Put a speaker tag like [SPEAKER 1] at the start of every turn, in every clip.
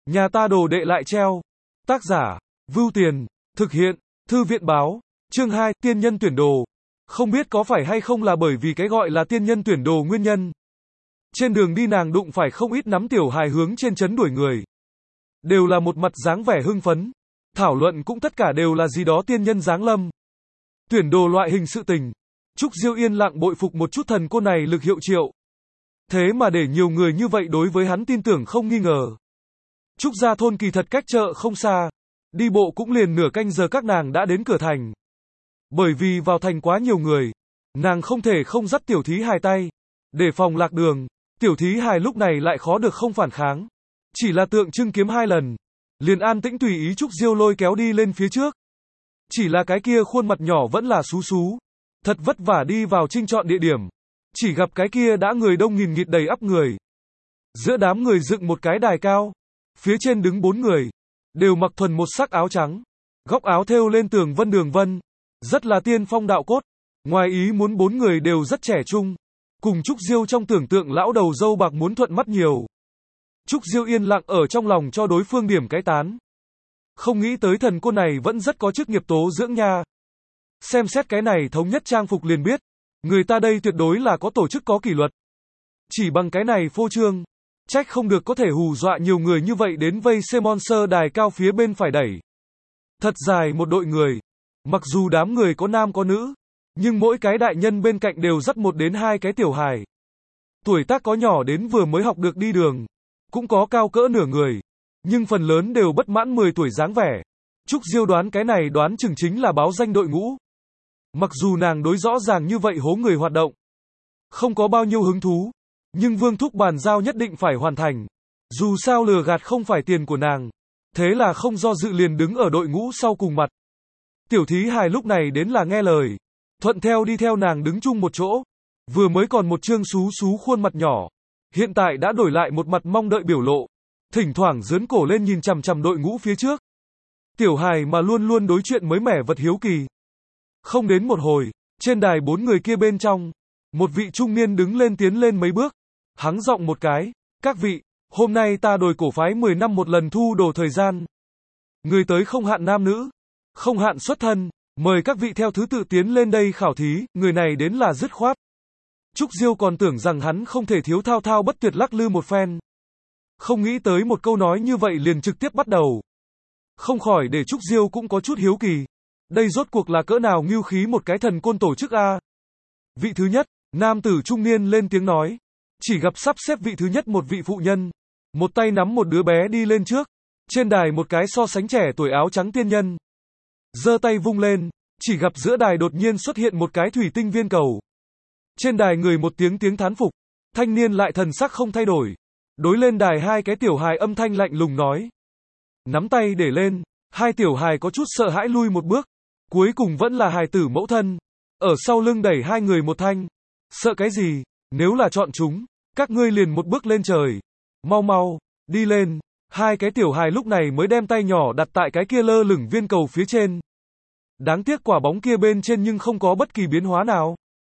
[SPEAKER 1] Nhà ta đồ đệ lại treo. Tác giả, Vưu Tiền, thực hiện, Thư viện báo, chương 2, tiên nhân tuyển đồ. Không biết có phải hay không là bởi vì cái gọi là tiên nhân tuyển đồ nguyên nhân. Trên đường đi nàng đụng phải không ít nắm tiểu hài hướng trên trấn đuổi người. Đều là một mặt dáng vẻ hưng phấn. Thảo luận cũng tất cả đều là gì đó tiên nhân giáng lâm. Tuyển đồ loại hình sự tình. Trúc Diêu yên lặng bội phục một chút thần cô này lực hiệu triệu. Thế mà để nhiều người như vậy đối với hắn tin tưởng không nghi ngờ. Trúc gia thôn kỳ thật cách chợ không xa. Đi bộ cũng liền nửa canh giờ các nàng đã đến cửa thành. Bởi vì vào thành quá nhiều người, nàng không thể không dắt tiểu thí hài tay. Để phòng lạc đường, tiểu thí hài lúc này lại khó được không phản kháng. Chỉ là tượng trưng kiếm 2 lần. Liền an tĩnh tùy ý Trúc Diêu lôi kéo đi lên phía trước. Chỉ là cái kia khuôn mặt nhỏ vẫn là xú xú. Thật vất vả đi vào trinh chọn địa điểm. Chỉ gặp cái kia đã người đông nghìn nghịt đầy ắp người. Giữa đám người dựng một cái đài cao. Phía trên đứng 4 người. Đều mặc thuần một sắc áo trắng. Góc áo thêu lên tường vân đường vân. Rất là tiên phong đạo cốt. Ngoài ý muốn 4 người đều rất trẻ trung. Cùng Trúc Diêu trong tưởng tượng lão đầu râu bạc muốn thuận mắt nhiều. Trúc Diêu yên lặng ở trong lòng cho đối phương điểm cái tán. Không nghĩ tới thần cô này vẫn rất có chức nghiệp tố dưỡng nha. Xem xét cái này thống nhất trang phục liền biết. Người ta đây tuyệt đối là có tổ chức có kỷ luật. Chỉ bằng cái này phô trương. Trách không được có thể hù dọa nhiều người như vậy đến vây xem monster đài cao phía bên phải đẩy. Thật dài một đội người. Mặc dù đám người có nam có nữ. Nhưng mỗi cái đại nhân bên cạnh đều dắt 1 đến 2 cái tiểu hài. Tuổi tác có nhỏ đến vừa mới học được đi đường. Cũng có cao cỡ nửa người. Nhưng phần lớn đều bất mãn 10 tuổi dáng vẻ. Trúc Diêu đoán cái này đoán chừng chính là báo danh đội ngũ. Mặc dù nàng đối rõ ràng như vậy hố người hoạt động. Không có bao nhiêu hứng thú. Nhưng Vương Thúc bàn giao nhất định phải hoàn thành. Dù sao lừa gạt không phải tiền của nàng. Thế là không do dự liền đứng ở đội ngũ sau cùng mặt. Tiểu thí hài lúc này đến là nghe lời. Thuận theo đi theo nàng đứng chung một chỗ. Vừa mới còn một trương xú xú khuôn mặt nhỏ. Hiện tại đã đổi lại một mặt mong đợi biểu lộ. Thỉnh thoảng giớn cổ lên nhìn chằm chằm đội ngũ phía trước. Tiểu hài mà luôn luôn đối chuyện mới mẻ vật hiếu kỳ. Không đến một hồi, trên đài 4 người kia bên trong. Một vị trung niên đứng lên tiến lên mấy bước. Hắng giọng một cái. Các vị, hôm nay ta đổi cổ phái 10 năm một lần thu đồ thời gian. Người tới không hạn nam nữ. Không hạn xuất thân. Mời các vị theo thứ tự tiến lên đây khảo thí. Người này đến là dứt khoát. Trúc Diêu còn tưởng rằng hắn không thể thiếu thao thao bất tuyệt lắc lư một phen. Không nghĩ tới một câu nói như vậy liền trực tiếp bắt đầu. Không khỏi để Trúc Diêu cũng có chút hiếu kỳ. Đây rốt cuộc là cỡ nào ngưu khí một cái thần côn tổ chức a. Vị thứ nhất, nam tử trung niên lên tiếng nói. Chỉ gặp sắp xếp vị thứ nhất một vị phụ nhân. Một tay nắm một đứa bé đi lên trước. Trên đài một cái so sánh trẻ tuổi áo trắng tiên nhân. Giơ tay vung lên. Chỉ gặp giữa đài đột nhiên xuất hiện một cái thủy tinh viên cầu. Trên đài người một tiếng thán phục. Thanh niên lại thần sắc không thay đổi. Đối lên đài 2 cái tiểu hài âm thanh lạnh lùng nói. Nắm tay để lên. 2 tiểu hài có chút sợ hãi lui một bước. Cuối cùng vẫn là hài tử mẫu thân. Ở sau lưng đẩy 2 người một thanh. Sợ cái gì? Nếu là chọn chúng, các ngươi liền một bước lên trời. Mau mau, đi lên. 2 cái tiểu hài lúc này mới đem tay nhỏ đặt tại cái kia lơ lửng viên cầu phía trên. Đáng tiếc quả bóng kia bên trên nhưng không có bất kỳ biến hóa nào.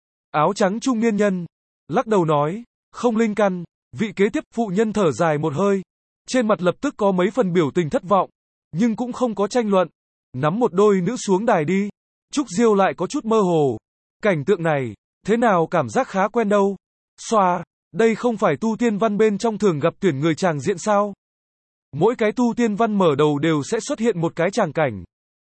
[SPEAKER 1] Áo trắng trung niên nhân. Lắc đầu nói. Không linh căn. Vị kế tiếp phụ nhân thở dài một hơi. Trên mặt lập tức có mấy phần biểu tình thất vọng. Nhưng cũng không có tranh luận. Nắm một đôi nữ xuống đài đi. Trúc Diêu lại có chút mơ hồ. Cảnh tượng này, thế nào cảm giác khá quen đâu. Xoa, đây không phải tu tiên văn bên trong thường gặp tuyển người tràng diện sao. Mỗi cái tu tiên văn mở đầu đều sẽ xuất hiện một cái tràng cảnh.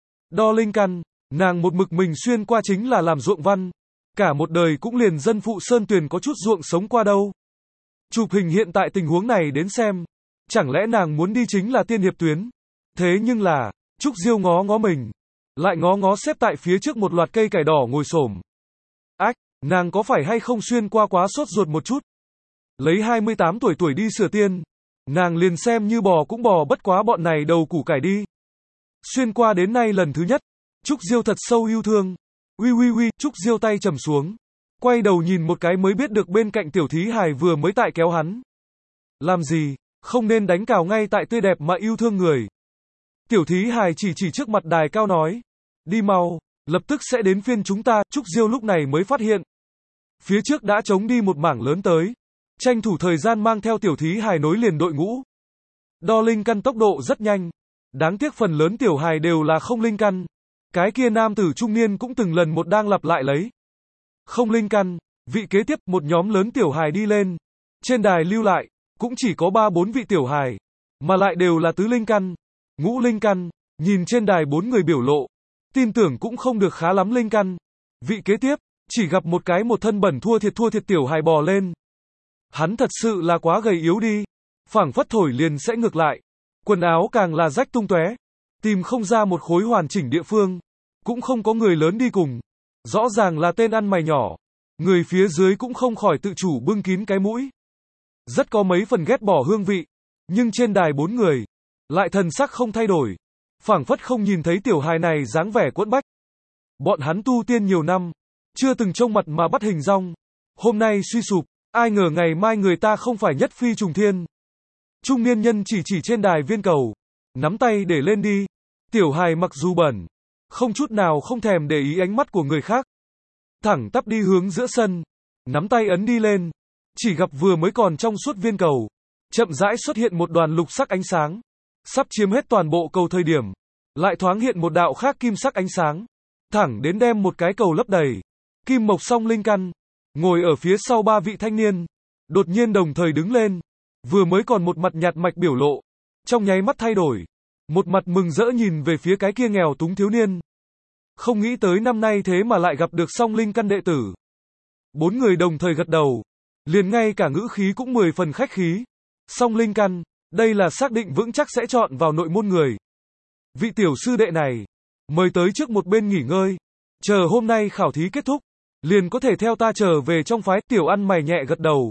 [SPEAKER 1] Đo linh căn, nàng một mực mình xuyên qua chính là làm ruộng văn. Cả một đời cũng liền dân phụ sơn tuyền có chút ruộng sống qua đâu. Chụp hình hiện tại tình huống này đến xem. Chẳng lẽ nàng muốn đi chính là tiên hiệp tuyến. Thế nhưng là, Trúc Diêu ngó ngó mình. Lại ngó ngó xếp tại phía trước một loạt cây cải đỏ ngồi xổm. Ách, nàng có phải hay không xuyên qua quá sốt ruột một chút. Lấy 28 tuổi đi sửa tiên. Nàng liền xem như bò cũng bò bất quá bọn này đầu củ cải đi. Xuyên qua đến nay lần thứ nhất. Trúc Diêu thật sâu yêu thương. Uy, Trúc Diêu tay trầm xuống. Quay đầu nhìn một cái mới biết được bên cạnh tiểu thí hài vừa mới tại kéo hắn. Làm gì, không nên đánh cào ngay tại tươi đẹp mà yêu thương người. Tiểu thí hài chỉ trước mặt đài cao nói. Đi mau, lập tức sẽ đến phiên chúng ta. Trúc Diêu lúc này mới phát hiện. Phía trước đã trống đi một mảng lớn tới. Tranh thủ thời gian mang theo tiểu thí hài nối liền đội ngũ. Đo linh căn tốc độ rất nhanh. Đáng tiếc phần lớn tiểu hài đều là không linh căn. Cái kia nam tử trung niên cũng từng lần một đang lặp lại lấy. Không linh căn. Vị kế tiếp, một nhóm lớn tiểu hài đi lên. Trên đài lưu lại, cũng chỉ có 3-4 vị tiểu hài. Mà lại đều là tứ linh căn, ngũ linh căn. Nhìn trên đài 4 người biểu lộ, tin tưởng cũng không được khá lắm linh căn. Vị kế tiếp, chỉ gặp một cái một thân bẩn thua thiệt tiểu hài bò lên. Hắn thật sự là quá gầy yếu đi. Phảng phất thổi liền sẽ ngược lại. Quần áo càng là rách tung tóe. Tìm không ra một khối hoàn chỉnh địa phương. Cũng không có người lớn đi cùng. Rõ ràng là tên ăn mày nhỏ. Người phía dưới cũng không khỏi tự chủ bưng kín cái mũi. Rất có mấy phần ghét bỏ hương vị. Nhưng trên đài 4 người, lại thần sắc không thay đổi. Phảng phất không nhìn thấy tiểu hài này dáng vẻ quẫn bách. Bọn hắn tu tiên nhiều năm, chưa từng trông mặt mà bắt hình rong. Hôm nay suy sụp, ai ngờ ngày mai người ta không phải nhất phi trùng thiên. Trung niên nhân chỉ trên đài viên cầu, nắm tay để lên đi. Tiểu hài mặc dù bẩn, không chút nào không thèm để ý ánh mắt của người khác. Thẳng tắp đi hướng giữa sân, nắm tay ấn đi lên. Chỉ gặp vừa mới còn trong suốt viên cầu, chậm rãi xuất hiện một đoàn lục sắc ánh sáng. Sắp chiếm hết toàn bộ cầu thời điểm, lại thoáng hiện một đạo khác kim sắc ánh sáng. Thẳng đến đem một cái cầu lấp đầy. Kim mộc song linh căn. Ngồi ở phía sau 3 vị thanh niên. Đột nhiên đồng thời đứng lên. Vừa mới còn một mặt nhạt mạch biểu lộ. Trong nháy mắt thay đổi. Một mặt mừng rỡ nhìn về phía cái kia nghèo túng thiếu niên. Không nghĩ tới năm nay thế mà lại gặp được song linh căn đệ tử. 4 người đồng thời gật đầu. Liền ngay cả ngữ khí cũng 10 phần khách khí. Song linh căn, đây là xác định vững chắc sẽ chọn vào nội môn người. Vị tiểu sư đệ này, mời tới trước một bên nghỉ ngơi. Chờ hôm nay khảo thí kết thúc, liền có thể theo ta trở về trong phái. Tiểu ăn mày nhẹ gật đầu.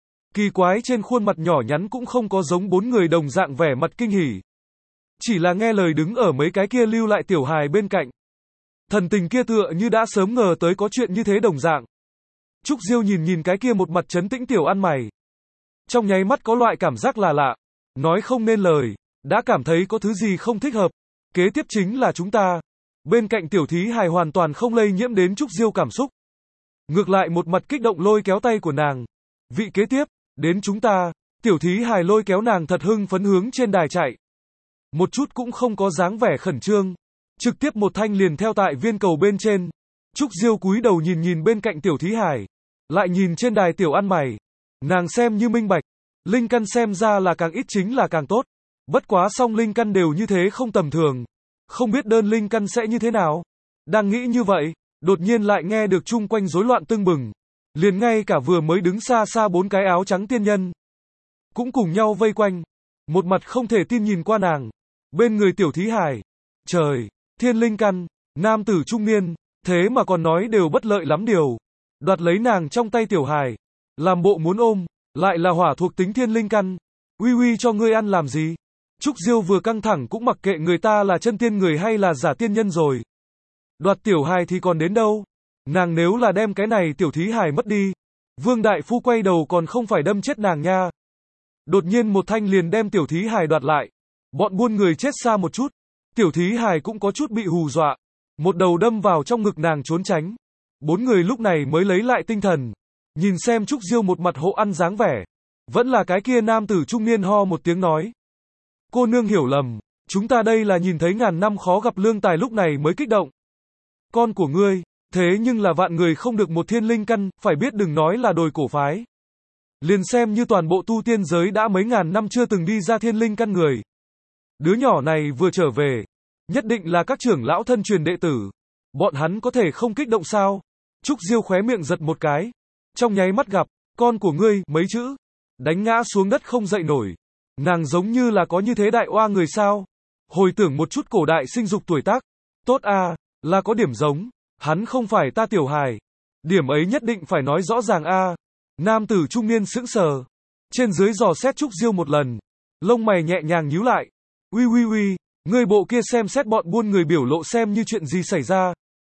[SPEAKER 1] Kỳ quái trên khuôn mặt nhỏ nhắn cũng không có giống 4 người đồng dạng vẻ mặt kinh hỉ. Chỉ là nghe lời đứng ở mấy cái kia lưu lại tiểu hài bên cạnh. Thần tình kia tựa như đã sớm ngờ tới có chuyện như thế đồng dạng. Trúc Diêu nhìn cái kia một mặt trấn tĩnh tiểu ăn mày. Trong nháy mắt có loại cảm giác là lạ. Nói không nên lời, đã cảm thấy có thứ gì không thích hợp. Kế tiếp chính là chúng ta. Bên cạnh tiểu thí hài hoàn toàn không lây nhiễm đến Trúc Diêu cảm xúc. Ngược lại một mặt kích động lôi kéo tay của nàng. Vị kế tiếp, đến chúng ta. Tiểu thí hài lôi kéo nàng thật hưng phấn hướng trên đài chạy. Một chút cũng không có dáng vẻ khẩn trương. Trực tiếp một thanh liền theo tại viên cầu bên trên. Trúc Diêu cúi đầu nhìn bên cạnh tiểu thí hài. Lại nhìn trên đài tiểu ăn mày. Nàng xem như minh bạch. Linh căn xem ra là càng ít chính là càng tốt. Bất quá song linh căn đều như thế không tầm thường. Không biết đơn linh căn sẽ như thế nào. Đang nghĩ như vậy, đột nhiên lại nghe được chung quanh rối loạn tưng bừng. Liền ngay cả vừa mới đứng xa xa 4 cái áo trắng tiên nhân cũng cùng nhau vây quanh. Một mặt không thể tin nhìn qua nàng. Bên người tiểu thí hài. Trời, thiên linh căn, nam tử trung niên, thế mà còn nói đều bất lợi lắm điều. Đoạt lấy nàng trong tay tiểu hài. Làm bộ muốn ôm, lại là hỏa thuộc tính thiên linh căn. Uy cho ngươi ăn làm gì? Trúc Diêu vừa căng thẳng cũng mặc kệ người ta là chân tiên người hay là giả tiên nhân rồi. Đoạt tiểu hài thì còn đến đâu? Nàng nếu là đem cái này tiểu thí hài mất đi, Vương Đại Phu quay đầu còn không phải đâm chết nàng nha. Đột nhiên một thanh liền đem tiểu thí hài đoạt lại. Bọn buôn người chết xa một chút. Tiểu thí hài cũng có chút bị hù dọa. Một đầu đâm vào trong ngực nàng trốn tránh. 4 người lúc này mới lấy lại tinh thần. Nhìn xem Trúc Diêu một mặt hộ ăn dáng vẻ. Vẫn là cái kia nam tử trung niên ho một tiếng nói. Cô nương hiểu lầm. Chúng ta đây là nhìn thấy ngàn năm khó gặp lương tài lúc này mới kích động. Con của ngươi, thế nhưng là vạn người không được một thiên linh căn, phải biết đừng nói là đồi cổ phái. Liền xem như toàn bộ tu tiên giới đã mấy ngàn năm chưa từng đi ra thiên linh căn người. Đứa nhỏ này vừa trở về, nhất định là các trưởng lão thân truyền đệ tử. Bọn hắn có thể không kích động sao? Trúc Diêu khóe miệng giật một cái. Trong nháy mắt gặp, con của ngươi, mấy chữ. Đánh ngã xuống đất không dậy nổi. Nàng giống như là có như thế đại oa người sao? Hồi tưởng một chút cổ đại sinh dục tuổi tác. Tốt à, là có điểm giống. Hắn không phải ta tiểu hài. Điểm ấy nhất định phải nói rõ ràng a. Nam tử trung niên sững sờ. Trên dưới dò xét Trúc Diêu một lần. Lông mày nhẹ nhàng nhíu lại. Uy, ngươi bộ kia xem xét bọn buôn người biểu lộ xem như chuyện gì xảy ra.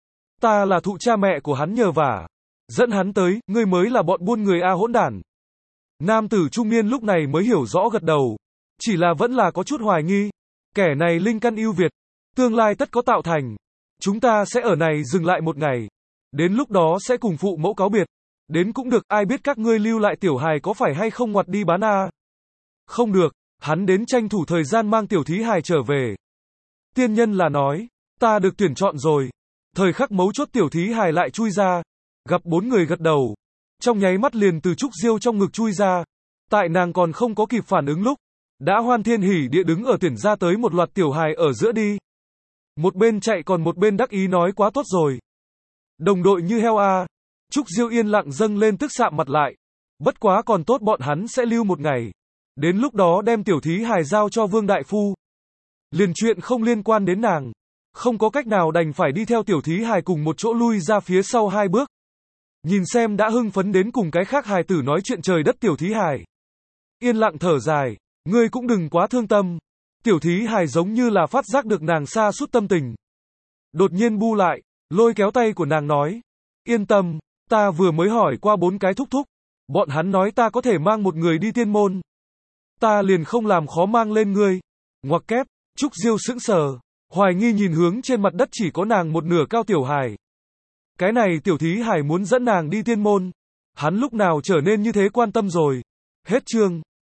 [SPEAKER 1] Ta là thụ cha mẹ của hắn nhờ vả. Dẫn hắn tới, ngươi mới là bọn buôn người a hỗn đản. Nam tử trung niên lúc này mới hiểu rõ gật đầu. Chỉ là vẫn là có chút hoài nghi. Kẻ này linh căn ưu việt. Tương lai tất có tạo thành. Chúng ta sẽ ở này dừng lại một ngày. Đến lúc đó sẽ cùng phụ mẫu cáo biệt. Đến cũng được, ai biết các ngươi lưu lại tiểu hài có phải hay không ngoặt đi bán a. Không được, Hắn đến tranh thủ thời gian mang tiểu thí hài trở về. Tiên nhân là nói, ta được tuyển chọn rồi. Thời khắc mấu chốt tiểu thí hài lại chui ra. Gặp 4 người gật đầu. Trong nháy mắt liền từ Trúc Diêu trong ngực chui ra. Tại nàng còn không có kịp phản ứng lúc. Đã hoan thiên hỉ địa đứng ở tuyển ra tới một loạt tiểu hài ở giữa đi. Một bên chạy còn một bên đắc ý nói quá tốt rồi. Đồng đội như heo a. Trúc Diêu yên lặng dâng lên tức sạm mặt lại. Bất quá còn tốt bọn hắn sẽ lưu một ngày. Đến lúc đó đem tiểu thí hài giao cho Vương Đại Phu. Liền chuyện không liên quan đến nàng. Không có cách nào đành phải đi theo tiểu thí hài cùng một chỗ lui ra phía sau 2 bước. Nhìn xem đã hưng phấn đến cùng cái khác hài tử nói chuyện trời đất tiểu thí hài. Yên lặng thở dài, ngươi cũng đừng quá thương tâm. Tiểu thí hài giống như là phát giác được nàng sa sút tâm tình. Đột nhiên bu lại, lôi kéo tay của nàng nói. Yên tâm, ta vừa mới hỏi qua 4 cái thúc thúc. Bọn hắn nói ta có thể mang một người đi tiên môn. Ta liền không làm khó mang lên ngươi. Ngoặc kép, Trúc Diêu sững sờ, hoài nghi nhìn hướng trên mặt đất chỉ có nàng một nửa cao tiểu hài. Cái này tiểu thí hài muốn dẫn nàng đi tiên môn. Hắn lúc nào trở nên như thế quan tâm rồi. Hết chương.